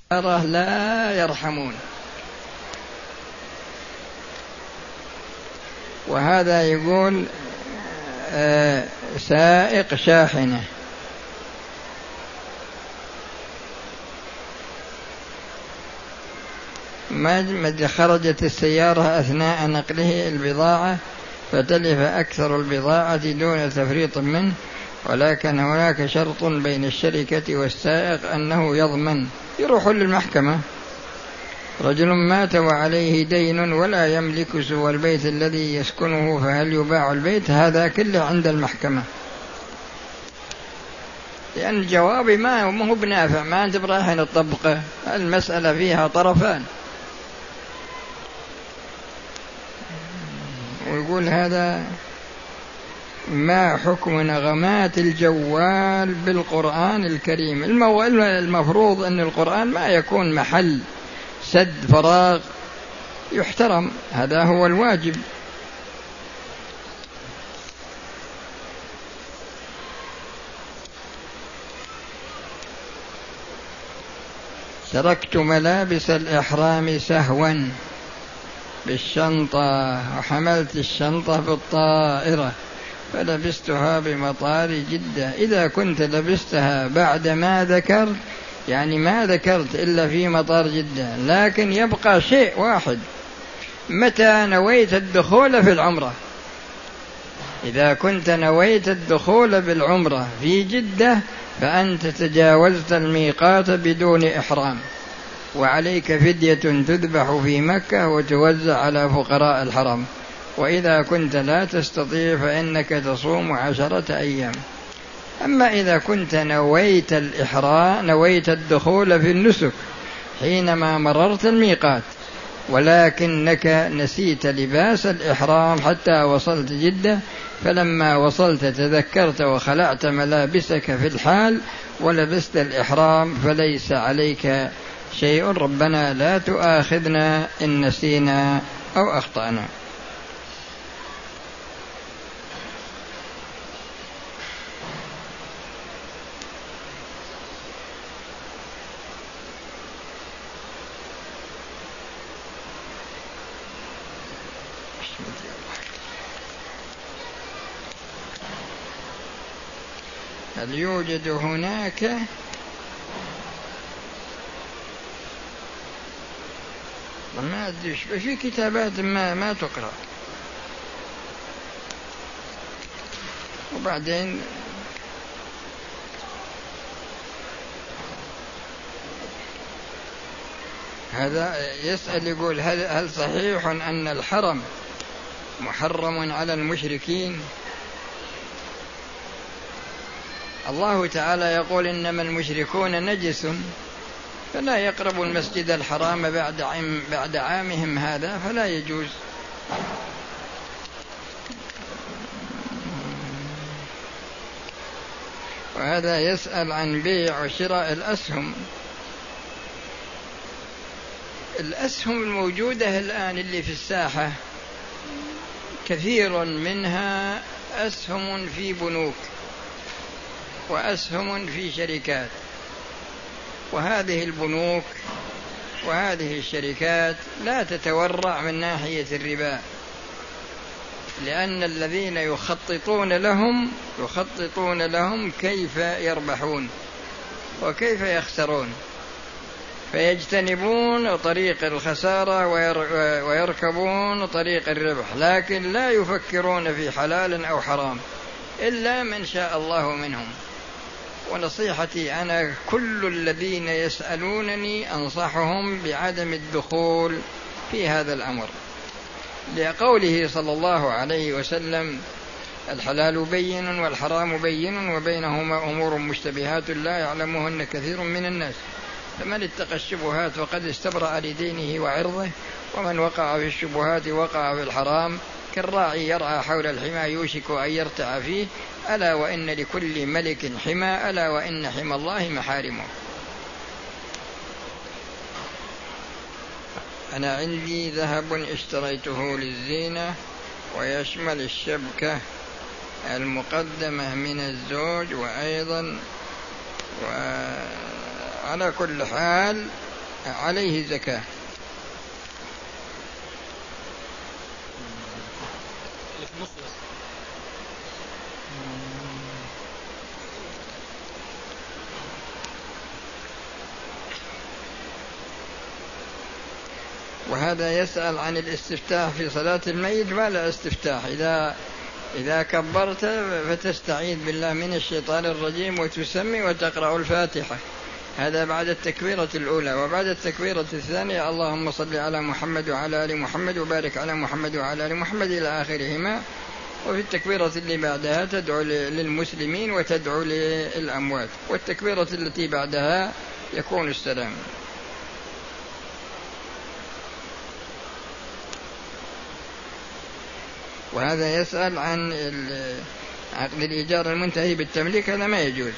لا يرحمون. وهذا يقول سائق شاحنة خرجت السيارة أثناء نقله البضاعة فتلف أكثر البضاعة دون تفريط منه، ولكن هناك شرط بين الشركة والسائق أنه يضمن. يروح للمحكمة، رجل مات وعليه دين ولا يملك سوى البيت الذي يسكنه، فهل يباع البيت؟ هذا كله عند المحكمة، لأن الجواب ما هو بنافع، ما أنت برايحين الطبقة، المسألة فيها طرفان. ويقول هذا ما حكم نغمات الجوال بالقرآن الكريم؟ المفروض أن القرآن ما يكون محل سد فراغ، يحترم، هذا هو الواجب. تركت ملابس الإحرام سهوا بالشنطة وحملت الشنطة في الطائرة فلبستها بمطار جدة. إذا كنت لبستها بعد ما ذكرت، يعني ما ذكرت إلا في مطار جدة، لكن يبقى شيء واحد: متى نويت الدخول في العمرة؟ إذا كنت نويت الدخول بالعمرة في جدة فأنت تجاوزت الميقات بدون إحرام، وعليك فدية تذبح في مكة وتوزع على فقراء الحرم. وإذا كنت لا تستطيع فإنك تصوم 10 أيام. أما إذا كنت نويت الإحرام، نويت الدخول في النسك حينما مررت الميقات، ولكنك نسيت لباس الإحرام حتى وصلت جدة، فلما وصلت تذكرت وخلعت ملابسك في الحال ولبست الإحرام، فليس عليك شيء. ربنا لا تؤاخذنا إن نسينا أو أخطأنا. هل يوجد هناك ما أدري في كتابات ما تقرأ، وبعدين هذا يسأل يقول هل صحيح أن الحرم محرم على المشركين؟ الله تعالى يقول إنما المشركون نجس فلا يقربوا المسجد الحرام بعد عامهم هذا، فلا يجوز. وهذا يسأل عن بيع وشراء الأسهم. الأسهم الموجودة الآن اللي في الساحة كثير منها أسهم في بنوك وأسهم في شركات، وهذه البنوك وهذه الشركات لا تتورع من ناحية الربا، لأن الذين يخططون لهم كيف يربحون وكيف يخسرون، فيجتنبون طريق الخسارة ويركبون طريق الربح، لكن لا يفكرون في حلال أو حرام إلا من شاء الله منهم. ونصيحتي أنا كل الذين يسألونني أنصحهم بعدم الدخول في هذا الأمر، لقوله صلى الله عليه وسلم: الحلال بين والحرام بين وبينهما أمور مشتبهات لا يعلمهن كثير من الناس، فمن اتقى الشبهات فقد استبرأ لدينه وعرضه، ومن وقع في الشبهات وقع في الحرام، كالراعي يرعى حول الحمى يوشك أن يرتع فيه، ألا وإن لكل ملك حمى، ألا وإن حمى الله محارمه. أنا عندي ذهب اشتريته للزينة ويشمل الشبكة المقدمة من الزوج، وأيضا وعلى كل حال عليه زكاة. وهذا يسأل عن الاستفتاح في صلاة الميت. ما لا استفتاح، إذا كبرت فتستعيذ بالله من الشيطان الرجيم وتسمي وتقرأ الفاتحة، هذا بعد التكبيرة الأولى. وبعد التكبيرة الثانية اللهم صل على محمد وعلى آل محمد وبارك على محمد وعلى آل محمد إلى آخرهما. وفي التكبيرة اللي بعدها تدعو للمسلمين وتدعو للأموات، والتكبيرة التي بعدها يكون السلام. وهذا يسأل عن عقد الإيجار المنتهي بالتمليك. هذا ما يجوز.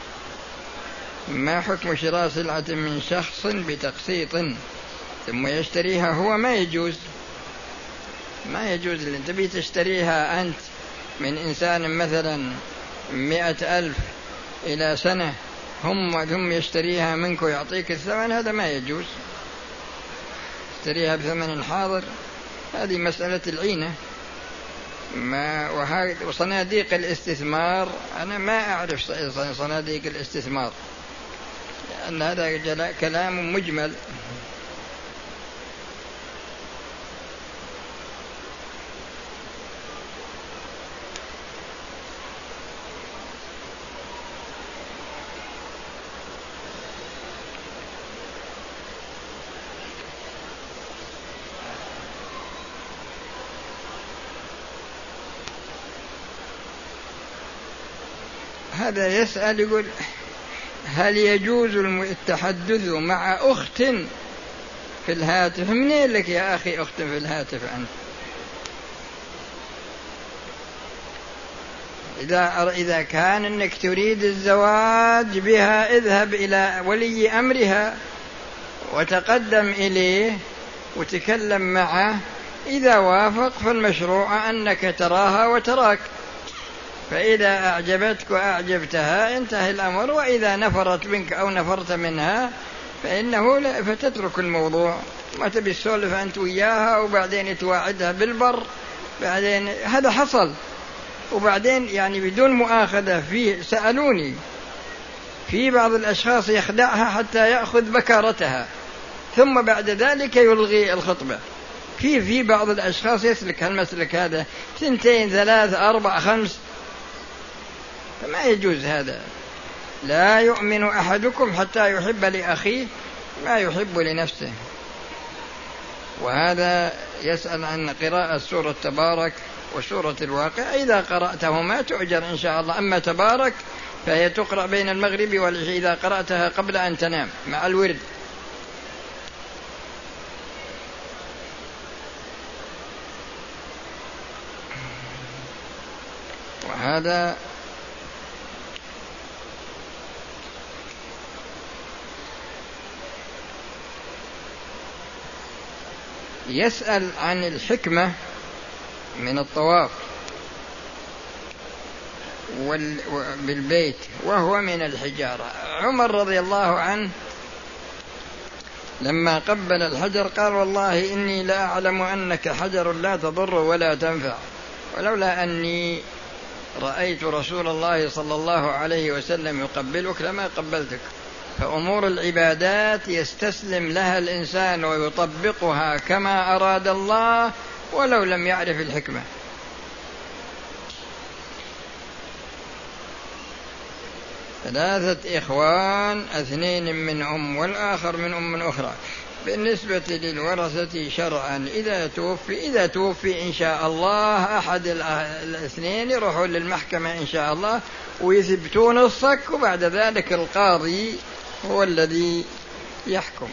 ما حكم شراء سلعة من شخص بتقسيط ثم يشتريها هو؟ ما يجوز. ما يجوز. اللي تبي تشتريها أنت من إنسان مثلا 100,000 إلى سنة ثم يشتريها منك ويعطيك الثمن، هذا ما يجوز. تشتريها بثمن حاضر، هذه مسألة العينة. وصناديق الاستثمار أنا ما أعرف صناديق الاستثمار، لأن هذا كلام مجمل. هذا يسأل يقول هل يجوز التحدث مع أخت في الهاتف؟ منين لك يا أخي أخت في الهاتف أنت؟ إذا كان أنك تريد الزواج بها اذهب إلى ولي أمرها وتقدم إليه وتكلم معه، إذا وافق فالمشروع أنك تراها وتراك، فإذا أعجبتك وأعجبتها انتهى الأمر. وإذا نفرت منك أو نفرت منها فتترك الموضوع، ما تبي تسولف أنت وياها وبعدين تواعدها بالبر. بعدين هذا حصل، وبعدين يعني بدون مؤاخذة سألوني في بعض الأشخاص يخدعها حتى يأخذ بكارتها ثم بعد ذلك يلغي الخطبة. في بعض الأشخاص يسلك هالمسلك هذا 2 3 4 5، فما يجوز هذا. لا يؤمن أحدكم حتى يحب لأخيه ما يحب لنفسه. وهذا يسأل عن قراءة سورة تبارك وسورة الواقع. إذا قرأتهما تؤجر إن شاء الله. أما تبارك فهي تقرأ بين المغرب والعشاء إذا قرأتها قبل أن تنام مع الورد. وهذا يسأل عن الحكمة من الطواف بالبيت وهو من الحجارة. عمر رضي الله عنه لما قبل الحجر قال والله إني لا أعلم أنك حجر لا تضر ولا تنفع، ولولا أني رأيت رسول الله صلى الله عليه وسلم يقبلك لما قبلتك. فأمور العبادات يستسلم لها الإنسان ويطبقها كما أراد الله ولو لم يعرف الحكمة. ثلاثة إخوان 2 من أم والآخر من أم أخرى. بالنسبة للورثة شرعا إذا توفي إن شاء الله أحد 2 يروحوا للمحكمة إن شاء الله ويثبتون الصك، وبعد ذلك القاضي هو الذي يحكم.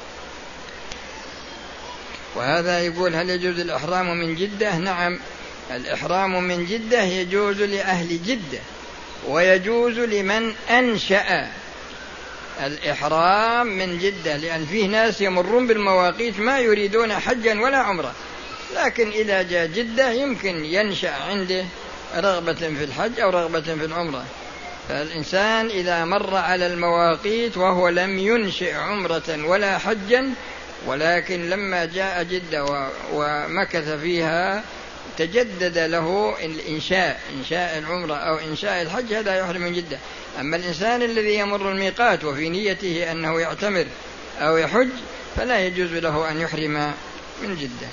وهذا يقول هل يجوز الإحرام من جدة؟ نعم، الإحرام من جدة يجوز لأهل جدة ويجوز لمن أنشأ الإحرام من جدة، لأن فيه ناس يمرون بالمواقيت ما يريدون حجا ولا عمرة، لكن إذا جاء جدة يمكن ينشأ عنده رغبة في الحج أو رغبة في العمرة. فالإنسان إذا مر على المواقيت وهو لم ينشئ عمرة ولا حجا، ولكن لما جاء جدة ومكث فيها تجدد له إنشاء العمرة أو إنشاء الحج، هذا يحرم من جدة. أما الإنسان الذي يمر الميقات وفي نيته أنه يعتمر أو يحج فلا يجوز له أن يحرم من جدة.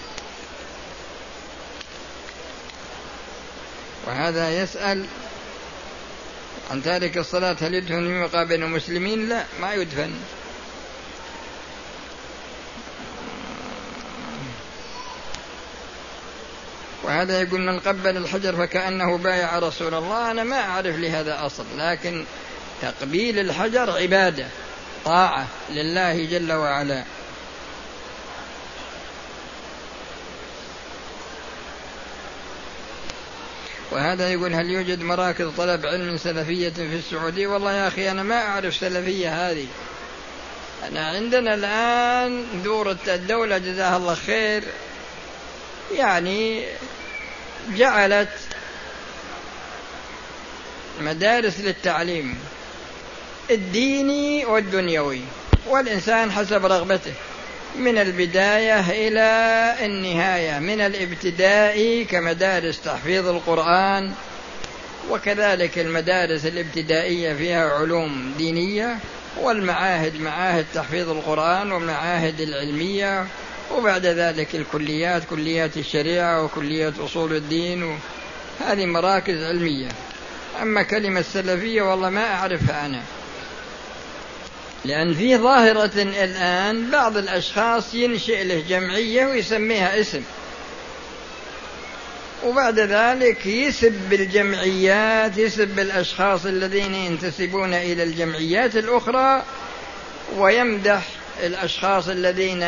وهذا يسأل عن تارك الصلاة هل يدفن في مقابر المسلمين؟ لا، ما يدفن. وهذا يقول من قبل الحجر فكأنه بايع رسول الله. أنا ما أعرف لهذا أصل، لكن تقبيل الحجر عبادة طاعة لله جل وعلا. وهذا يقول هل يوجد مراكز طلب علم سلفية في السعودية؟ والله يا أخي أنا ما أعرف سلفية هذه. أنا عندنا الآن دورة الدولة جزاها الله خير يعني جعلت مدارس للتعليم الديني والدنيوي، والإنسان حسب رغبته من البداية إلى النهاية، من الابتدائي كمدارس تحفيظ القرآن، وكذلك المدارس الابتدائية فيها علوم دينية، والمعاهد معاهد تحفيظ القرآن والمعاهد العلمية، وبعد ذلك الكليات كليات الشريعة وكليات أصول الدين، هذه مراكز علمية. أما كلمة سلفية والله ما أعرفها أنا، لأن في ظاهرة الآن بعض الأشخاص ينشئ له جمعية ويسميها اسم، وبعد ذلك يسب الجمعيات، يسب الأشخاص الذين ينتسبون إلى الجمعيات الأخرى، ويمدح الأشخاص الذين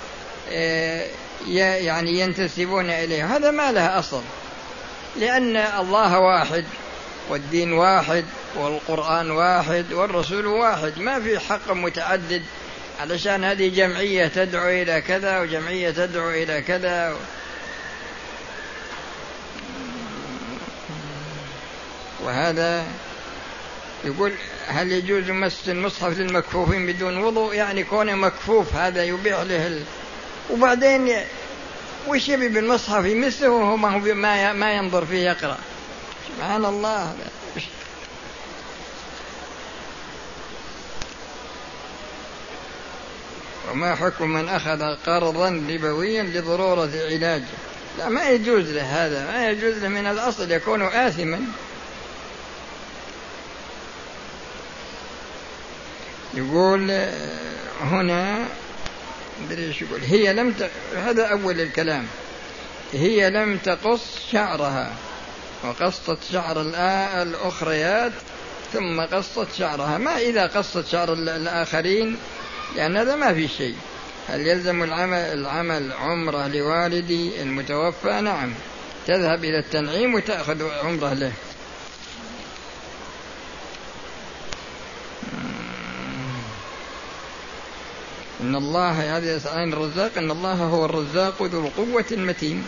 يعني ينتسبون إليه. هذا ما له أصل، لأن الله واحد والدين واحد والقرآن واحد والرسول واحد، ما في حق متعدد علشان هذه جمعية تدعو إلى كذا وجمعية تدعو إلى كذا. وهذا يقول هل يجوز مس المصحف للمكفوفين بدون وضوء؟ يعني كونه مكفوف هذا يبيح له وبعدين وش يبي بالمصحف يمسه وهو ما ينظر فيه يقرأ؟ سبحان الله. وما حكم من أخذ قرضا ربويا لضرورة علاجه؟ لا، ما يجوز له هذا، ما يجوز له من الأصل، يكون آثما. يقول هنا يقول هي هذا أول الكلام، هي لم تقص شعرها وقصت شعر الأخريات ثم قصت شعرها. ما إذا قصت شعر الآخرين، لأن هذا ما في شيء. هل يلزم العمل عمرة لوالدي المتوفى؟ نعم، تذهب إلى التنعيم وتأخذ عمرة له. إن الله هذا يسألين الرزاق، إن الله هو الرزاق ذو القوة المتين.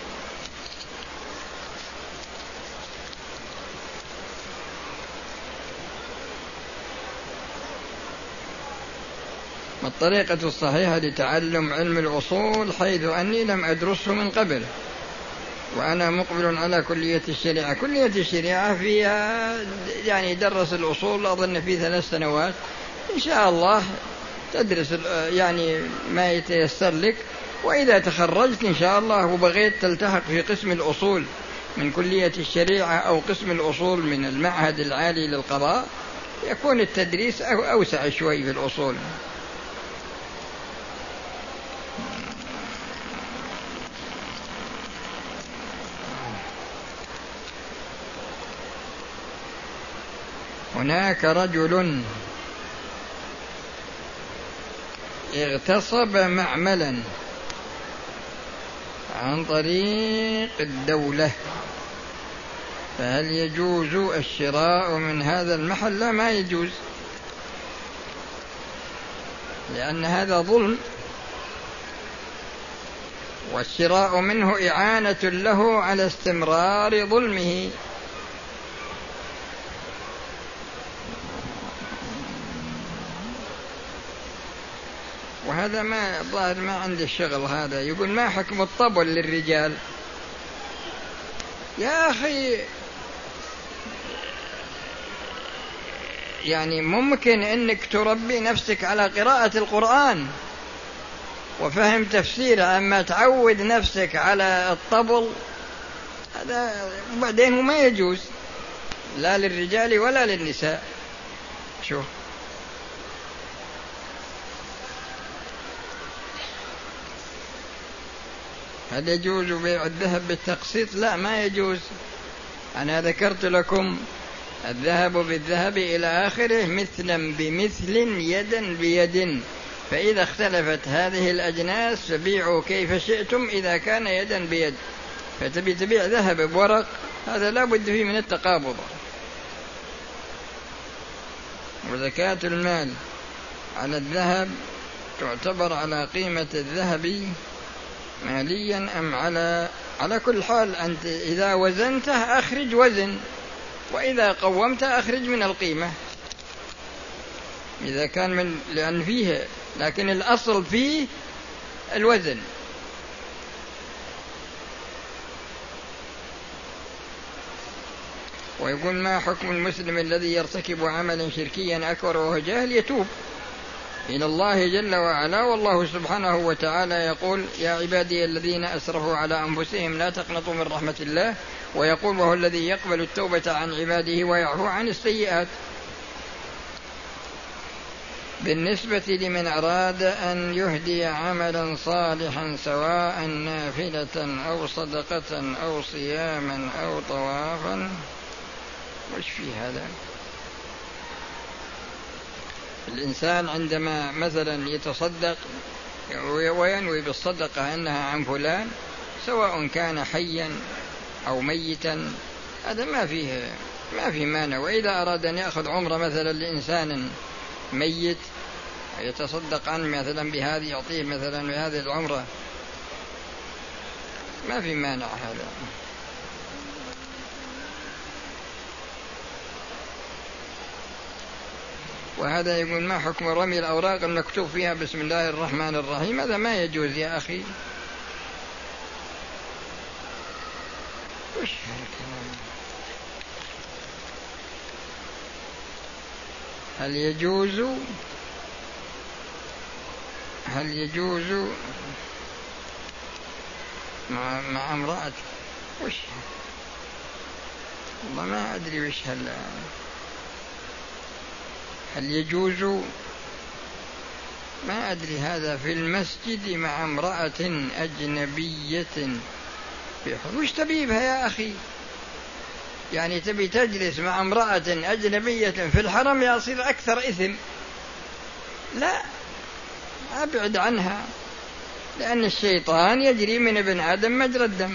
ما الطريقة الصحيحة لتعلم علم الأصول حيث أني لم أدرسه من قبل وأنا مقبل على كلية الشريعة؟ كلية الشريعة فيها يعني درس الأصول أظن في 3 سنوات، إن شاء الله تدرس يعني ما يتيسر لك، وإذا تخرجت إن شاء الله وبغيت تلتحق في قسم الأصول من كلية الشريعة أو قسم الأصول من المعهد العالي للقضاء، يكون التدريس أوسع شوي في الأصول. هناك رجل اغتصب معملا عن طريق الدولة، فهل يجوز الشراء من هذا المحل؟ لا، ما يجوز، لأن هذا ظلم، والشراء منه إعانة له على استمرار ظلمه. وهذا ما الظاهر ما عنده الشغل. هذا يقول ما حكم الطبل للرجال؟ يا أخي يعني ممكن أنك تربي نفسك على قراءة القرآن وفهم تفسيره، أما تعود نفسك على الطبل هذا وبعدين ما يجوز لا للرجال ولا للنساء. شوف هل يجوز بيع الذهب بالتقسيط؟ لا، ما يجوز. أنا ذكرت لكم الذهب بالذهب إلى آخره مثلا بمثل يدا بيد، فإذا اختلفت هذه الأجناس فبيعوا كيف شئتم إذا كان يدا بيد. فتبي تبيع ذهب بورق هذا لا بد فيه من التقابض. وزكاة المال على الذهب تعتبر على قيمة الذهب ماليا أم على كل حال أنت إذا وزنته أخرج وزن، وإذا قومته أخرج من القيمة إذا كان من لأن فيه، لكن الأصل فيه الوزن. ويقول ما حكم المسلم الذي يرتكب عملا شركيا أكبر وهو جاهل؟ يتوب إلى الله جل وعلا، والله سبحانه وتعالى يقول يا عبادي الذين أسرفوا على أنفسهم لا تقنطوا من رحمة الله، ويقول وهو الذي يقبل التوبة عن عباده ويعفو عن السيئات. بالنسبة لمن أراد أن يهدي عملا صالحا سواء نافلة أو صدقة أو صياما أو طوافا، وش في هذا؟ الإنسان عندما مثلا يتصدق وينوي بالصدقة أنها عن فلان سواء كان حيا أو ميتا هذا ما في مانع. وإذا أراد أن يأخذ عمره مثلا لإنسان ميت يتصدق عنه مثلا بهذه، يعطيه مثلا بهذه العمرة، ما في مانع هذا. وهذا يقول ما حكم رمي الأوراق المكتوب فيها بسم الله الرحمن الرحيم؟ هذا ما يجوز يا أخي. وش هل يجوز مع امرأة؟ وش والله ما أدري وش هل يجوز، ما أدري. هذا في المسجد مع امرأة أجنبية وش تبي بها يا أخي؟ يعني تبي تجلس مع امرأة أجنبية في الحرم يصير أكثر إثم. لا، أبعد عنها، لأن الشيطان يجري من ابن آدم مجرى الدم.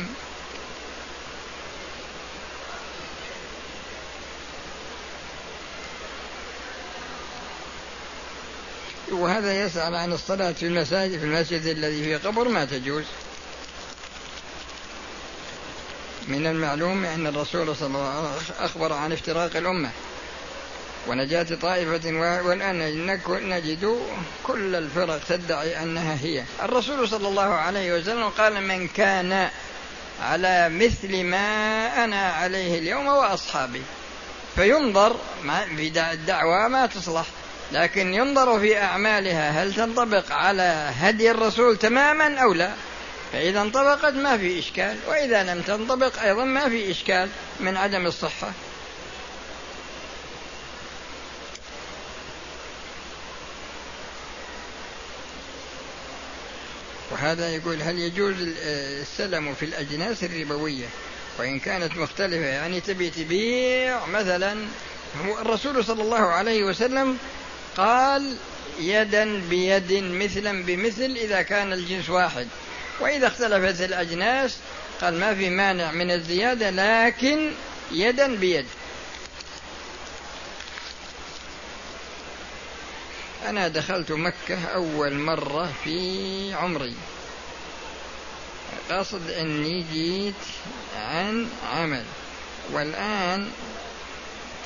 وهذا يسأل عن الصلاة في المسجد الذي فيه قبر، ما تجوز. من المعلوم أن الرسول صلى الله عليه وسلم أخبر عن افتراق الأمة ونجاة طائفة، والآن نجد كل الفرق تدعي أنها هي. الرسول صلى الله عليه وسلم قال من كان على مثل ما أنا عليه اليوم وأصحابي، فينظر في الدعوة ما تصلح، لكن ينظر في أعمالها هل تنطبق على هدي الرسول تماما أو لا. فإذا انطبقت ما في إشكال، وإذا لم تنطبق أيضا ما في إشكال من عدم الصحة. وهذا يقول هل يجوز السلم في الأجناس الربوية وإن كانت مختلفة؟ يعني تبي تبيع مثلا، الرسول صلى الله عليه وسلم قال يدا بيد مثلا بمثل إذا كان الجنس واحد، وإذا اختلفت الأجناس قال ما في مانع من الزيادة لكن يدا بيد. أنا دخلت مكة أول مرة في عمري، قصد أني جيت عن عمل، والآن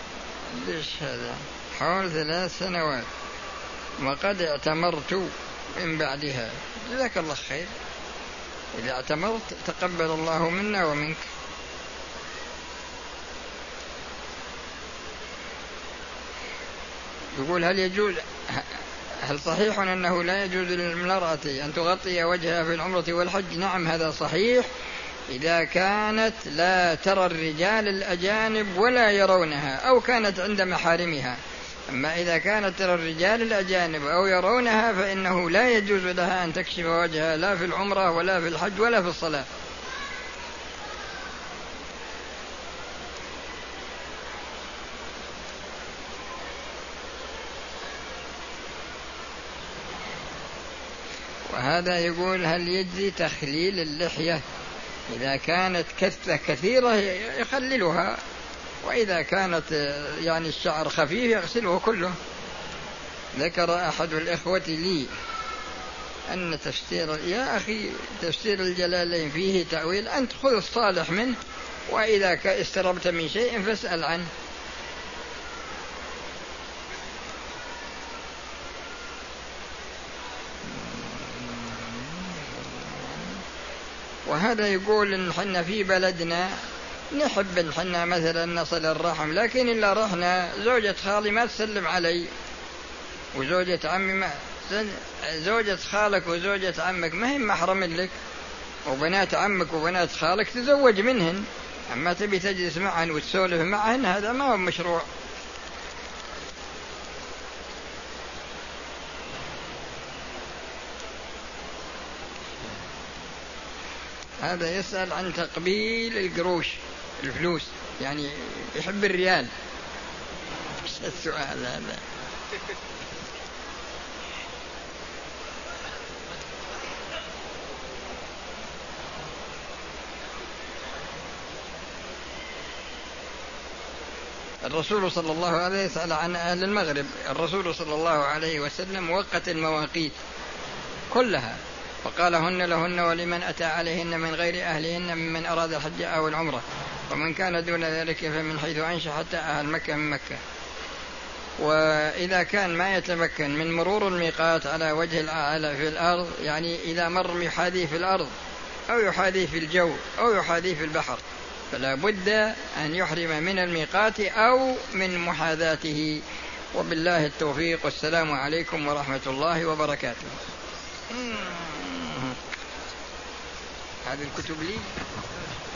ليش هذا حول 3 سنوات، وقد اعتمرت من بعدها. جزاك الله خير، إذا اعتمرت تقبل الله منا ومنك. يقول هل صحيح أنه لا يجوز للمرأة أن تغطي وجهها في العمرة والحج؟ نعم، هذا صحيح إذا كانت لا ترى الرجال الأجانب ولا يرونها أو كانت عند محارمها. أما إذا كانت ترى الرجال الأجانب أو يرونها فإنه لا يجوز لها أن تكشف وجهها لا في العمرة ولا في الحج ولا في الصلاة. وهذا يقول هل يجزي تخليل اللحية؟ إذا كانت كثيرة يخللها، وإذا كانت يعني الشعر خفيف يغسله كله. ذكر أحد الإخوة لي أن يا أخي تفسير الجلالين فيه تأويل، أنت خذ الصالح منه، وإذا استربت من شيء فاسأل عنه. وهذا يقول إن حنا في بلدنا نحب إن حنا مثلا نصل الرحم، لكن إلا رحنا زوجة خالي ما تسلم علي، وزوجة عمي زوجة خالك وزوجة عمك ما هي محرم لك، وبنات عمك وبنات خالك تزوج منهن، أما تبي تجلس معهن وتسولف معهن هذا ما هو مشروع. هذا يسأل عن تقبيل القروش الفلوس، يعني يحب الريال. ايش السؤال هذا؟ الرسول صلى الله عليه وسلم يسأل عن أهل المغرب. الرسول صلى الله عليه وسلم وقت المواقيت كلها فقال هن لهن ولمن أتى عليهن من غير أهلهن ممن أراد الحج أو العمرة، ومن كان دون ذلك فمن حيث أنشأ حتى أهل مكة من مكة. وإذا كان ما يتمكن من مرور الميقات على وجه الأعلى في الأرض، يعني إذا مر يحاذيه في الأرض أو يحاذيه في الجو أو يحاذيه في البحر، فلا بد أن يحرم من الميقات أو من محاذاته. وبالله التوفيق، والسلام عليكم ورحمة الله وبركاته. هذه الكتب لي.